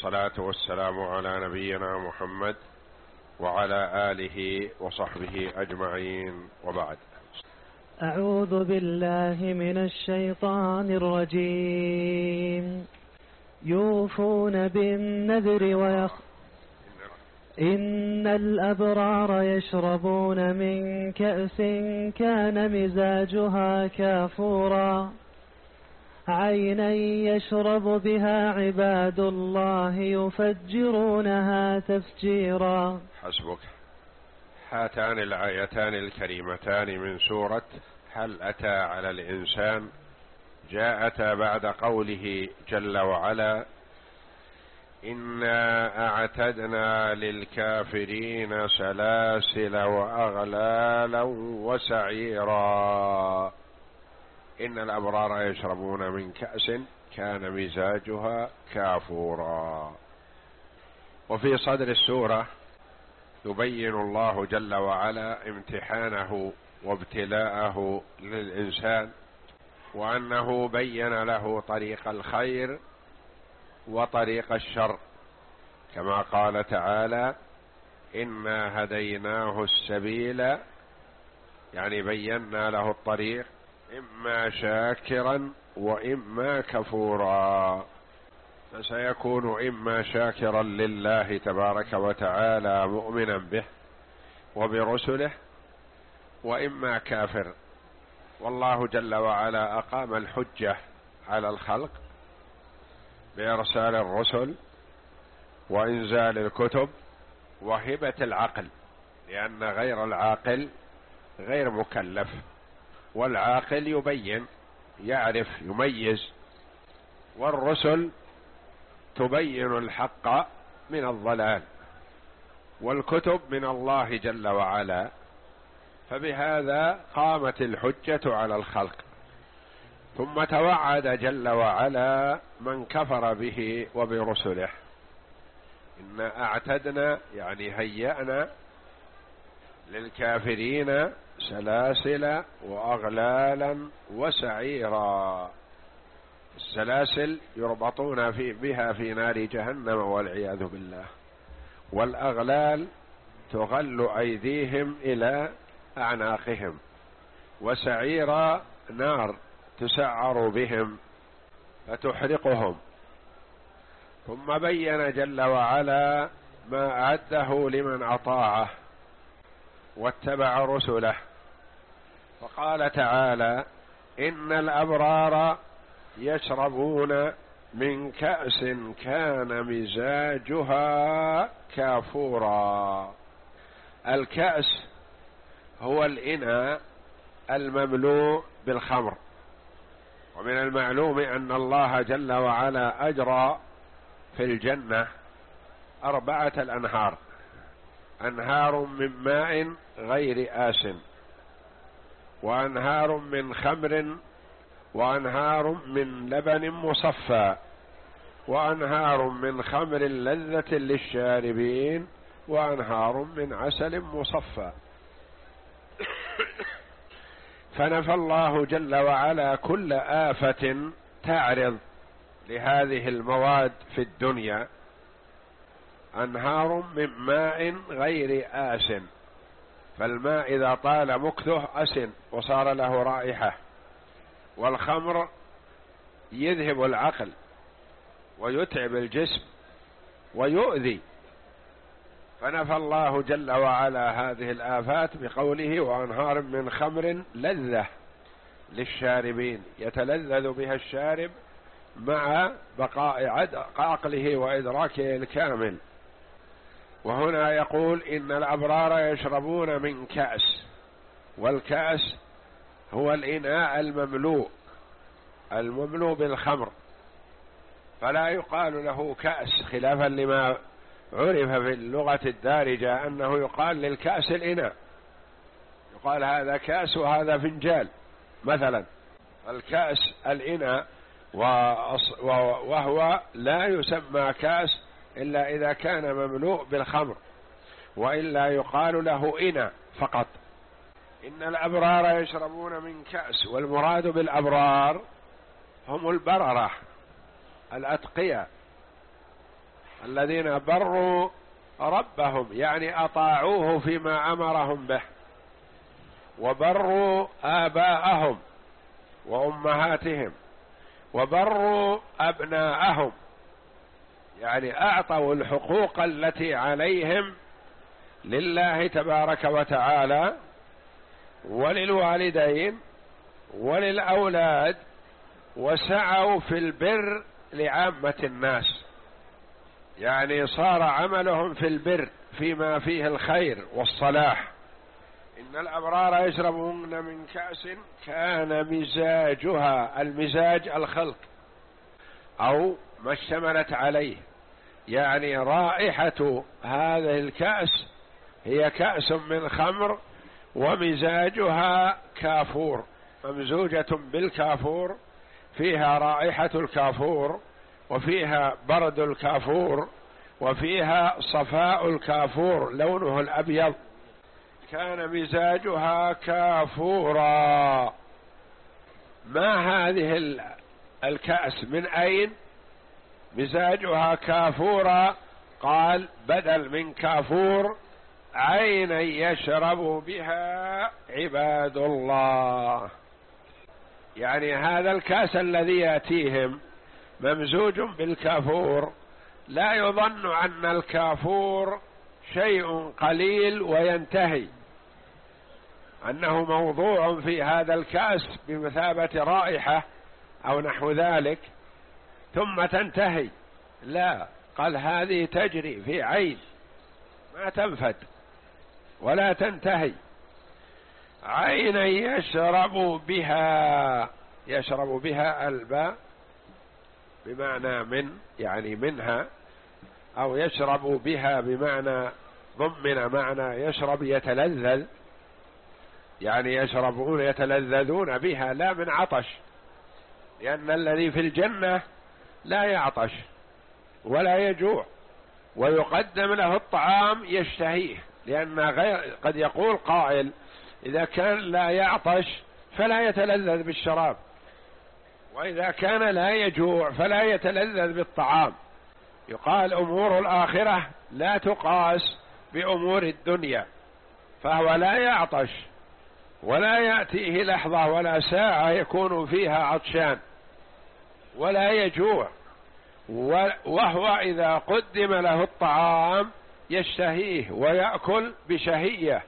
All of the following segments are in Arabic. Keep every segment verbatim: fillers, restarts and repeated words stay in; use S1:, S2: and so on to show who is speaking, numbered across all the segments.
S1: والصلاة والسلام على نبينا محمد وعلى آله وصحبه أجمعين، وبعد.
S2: أعوذ بالله من الشيطان الرجيم. يوفون بالنذر ويخ إن الأبرار يشربون من كأس كان مزاجها كافورا عينا يشرب بها عباد الله يفجرونها تفجيرا.
S1: حسبك. هاتان الآيتان الكريمتان من سورة هل أتى على الإنسان جاءتا بعد قوله جل وعلا: إنا أعتدنا للكافرين سلاسل وأغلالا وسعيرا. إن الأبرار يشربون من كأس كان مزاجها كافورا. وفي صدر السورة يبين الله جل وعلا امتحانه وابتلاءه للإنسان، وأنه بين له طريق الخير وطريق الشر، كما قال تعالى: إنا هديناه السبيل، يعني بينا له الطريق، إما شاكرا وإما كفورا، فسيكون إما شاكرا لله تبارك وتعالى مؤمنا به وبرسله، وإما كافر. والله جل وعلا أقام الحجة على الخلق بإرسال الرسل وإنزال الكتب وهبة العقل، لأن غير العاقل غير مكلف، والعاقل يبين يعرف يميز، والرسل تبين الحق من الضلال، والكتب من الله جل وعلا، فبهذا قامت الحجة على الخلق. ثم توعد جل وعلا من كفر به وبرسله: إنا أعتدنا، يعني هيأنا للكافرين سلاسل وأغلالا وسعيرا. السلاسل يربطون في بها في نار جهنم والعياذ بالله، والأغلال تغل أيديهم إلى أعناقهم، وسعيرا نار تسعر بهم فتحرقهم. ثم بين جل وعلا ما أعده لمن أطاعه واتبع رسله، فقال تعالى: إن الأبرار يشربون من كأس كان مزاجها كافورا. الكأس هو الإناء المملوء بالخمر، ومن المعلوم أن الله جل وعلا أجرى في الجنة أربعة الأنهار: أنهار من ماء غير آسن، وأنهار من خمر، وأنهار من لبن مصفى، وأنهار من خمر لذة للشاربين، وأنهار من عسل مصفى. فنفى الله جل وعلا كل آفة تعرض لهذه المواد في الدنيا. أنهار من ماء غير آسن، فالماء إذا طال مكثه أسن وصار له رائحة، والخمر يذهب العقل ويتعب الجسم ويؤذي. فنفى الله جل وعلا هذه الآفات بقوله: وأنهار من خمر لذة للشاربين، يتلذذ بها الشارب مع بقاء عقله وإدراكه الكامل. وهنا يقول: إن الأبرار يشربون من كأس، والكأس هو الإناء المملوء المملوء بالخمر، فلا يقال له كأس، خلافا لما عرف في اللغة الدارجة أنه يقال للكأس الإناء، يقال هذا كأس وهذا فنجال مثلا. الكأس الإناء، وهو لا يسمى كأس إلا إذا كان مملوء بالخمر، وإلا يقال له إناء فقط. إن الأبرار يشربون من كأس، والمراد بالأبرار هم البررة الأتقياء، الذين بروا ربهم يعني أطاعوه فيما أمرهم به، وبروا آباءهم وأمهاتهم، وبروا أبناءهم، يعني أعطوا الحقوق التي عليهم لله تبارك وتعالى وللوالدين وللأولاد، وسعوا في البر لعامة الناس، يعني صار عملهم في البر فيما فيه الخير والصلاح. إن الأبرار يشربون من كأس كان مزاجها، المزاج الخلق أو ما اشتملت عليه، يعني رائحة هذه الكأس هي كأس من خمر ومزاجها كافور، ممزوجة بالكافور، فيها رائحة الكافور وفيها برد الكافور وفيها صفاء الكافور لونه الأبيض. كان مزاجها كافورا. ما هذه الكأس من أين؟ مزاجها كافورا، قال بدل من كافور عينا يشرب بها عباد الله، يعني هذا الكأس الذي يأتيهم ممزوج بالكافور، لا يظن أن الكافور شيء قليل وينتهي، أنه موضوع في هذا الكأس بمثابة رائحة أو نحو ذلك ثم تنتهي، لا، قال هذه تجري في عين ما تنفد ولا تنتهي، عينا يشرب بها، يشرب بها الباء بمعنى من، يعني منها، أو يشرب بها بمعنى ضمن معنى يشرب يتلذذ، يعني يشربون يتلذذون بها لا من عطش، لأن الذي في الجنة لا يعطش ولا يجوع، ويقدم له الطعام يشتهيه، لأن غير قد يقول قائل إذا كان لا يعطش فلا يتلذذ بالشراب، وإذا كان لا يجوع فلا يتلذذ بالطعام. يقال أمور الآخرة لا تقاس بأمور الدنيا، فهو لا يعطش ولا يأتيه لحظة ولا ساعة يكون فيها عطشان ولا يجوع، وهو إذا قدم له الطعام يشتهيه ويأكل بشهية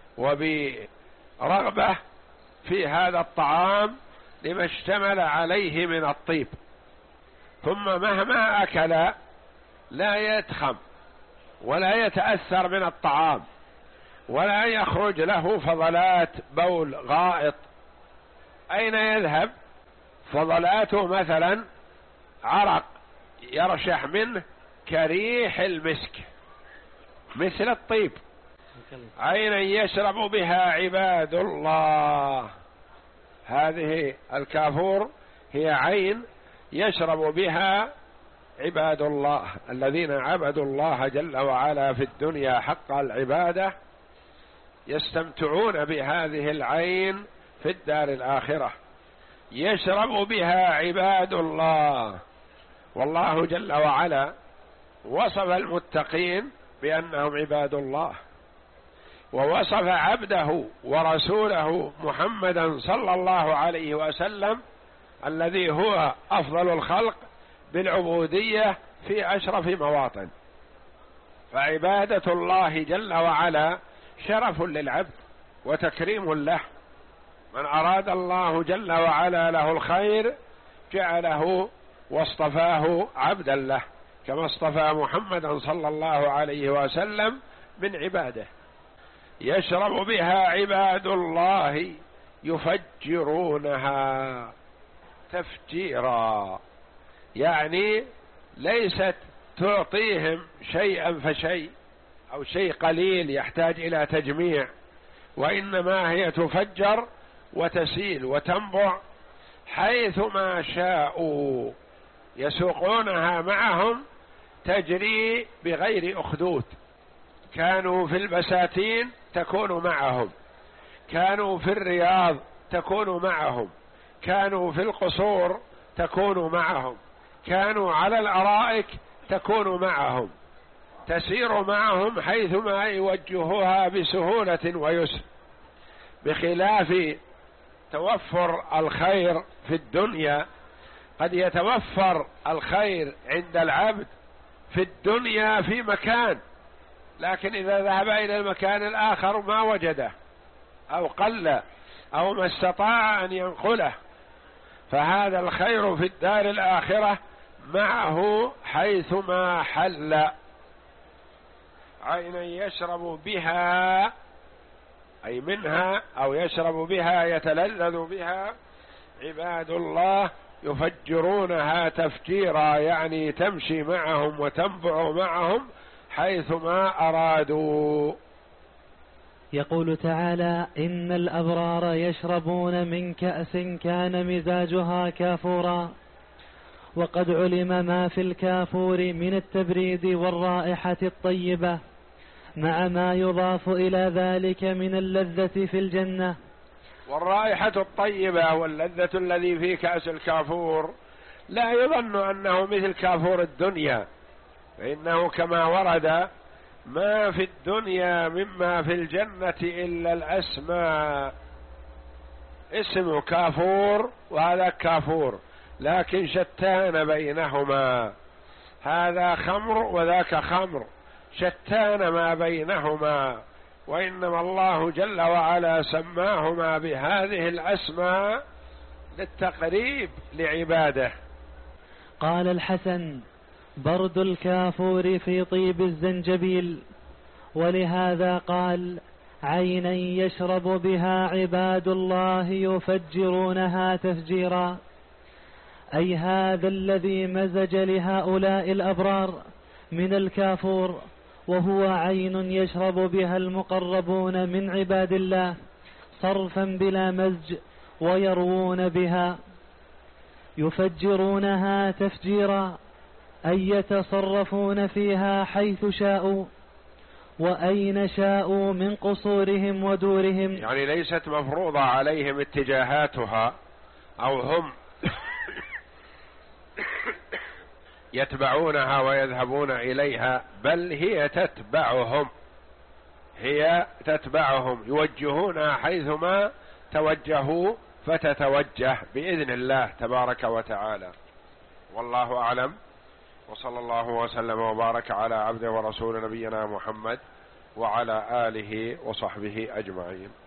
S1: وبرغبة في هذا الطعام لما اشتمل عليه من الطيب، ثم مهما أكل لا يتخم ولا يتأثر من الطعام ولا يخرج له فضلات بول غائط. أين يذهب؟ فضلاته مثلا عرق يرشح منه كريح المسك مثل الطيب. عينا يشرب بها عباد الله، هذه الكافور هي عين يشرب بها عباد الله الذين عبدوا الله جل وعلا في الدنيا حق العبادة، يستمتعون بهذه العين في الدار الآخرة، يشرب بها عباد الله. والله جل وعلا وصف المتقين بأنهم عباد الله، ووصف عبده ورسوله محمدا صلى الله عليه وسلم الذي هو أفضل الخلق بالعبودية في أشرف مواطن. فعبادة الله جل وعلا شرف للعبد وتكريم له. من أراد الله جل وعلا له الخير جعله واصطفاه عبدا له، كما اصطفى محمدا صلى الله عليه وسلم من عباده. يشرب بها عباد الله يفجرونها تفجيرا، يعني ليست تعطيهم شيئا فشيء أو شيء قليل يحتاج إلى تجميع، وإنما هي تفجر وتسيل وتنبع حيث ما شاءوا، يسوقونها معهم تجري بغير أخدود. كانوا في البساتين تكون معهم، كانوا في الرياض تكون معهم، كانوا في القصور تكون معهم، كانوا على الأرائك تكون معهم، تسير معهم حيثما يوجهوها بسهولة ويسر، بخلاف توفر الخير في الدنيا. قد يتوفر الخير عند العبد في الدنيا في مكان، لكن إذا ذهب إلى المكان الآخر ما وجده أو قل أو ما استطاع أن ينقله، فهذا الخير في الدار الآخرة معه حيثما حل. عينا يشرب بها أي منها، أو يشرب بها يتلذذ بها عباد الله يفجرونها تفجيرا، يعني تمشي معهم وتنبع معهم حيثما أرادوا.
S2: يقول تعالى: إن الأبرار يشربون من كأس كان مزاجها كافورا. وقد علم ما في الكافور من التبريد والرائحة الطيبة، مع ما يضاف إلى ذلك من اللذة في الجنة.
S1: والرائحة الطيبة واللذة الذي في كأس الكافور لا يظن أنه مثل كافور الدنيا، فإنه كما ورد ما في الدنيا مما في الجنة إلا الأسماء، اسم كافور وهذا كافور، لكن شتان بينهما، هذا خمر وذاك خمر، شتان ما بينهما، وإنما الله جل وعلا سماهما بهذه الأسماء للتقريب لعباده.
S2: قال الحسن: برد الكافور في طيب الزنجبيل. ولهذا قال: عينا يشرب بها عباد الله يفجرونها تفجيرا، أي هذا الذي مزج لهؤلاء الأبرار من الكافور، وهو عين يشرب بها المقربون من عباد الله صرفا بلا مزج، ويروون بها. يفجرونها تفجيرا أي يتصرفون فيها حيث شاءوا وأين شاءوا من قصورهم ودورهم،
S1: يعني ليست مفروضة عليهم اتجاهاتها أو هم يتبعونها ويذهبون إليها، بل هي تتبعهم، هي تتبعهم، يوجهونها حيثما توجهوا فتتوجه بإذن الله تبارك وتعالى. والله أعلم، وصلى الله وسلم وبارك على عبده ورسول نبينا محمد وعلى آله وصحبه أجمعين.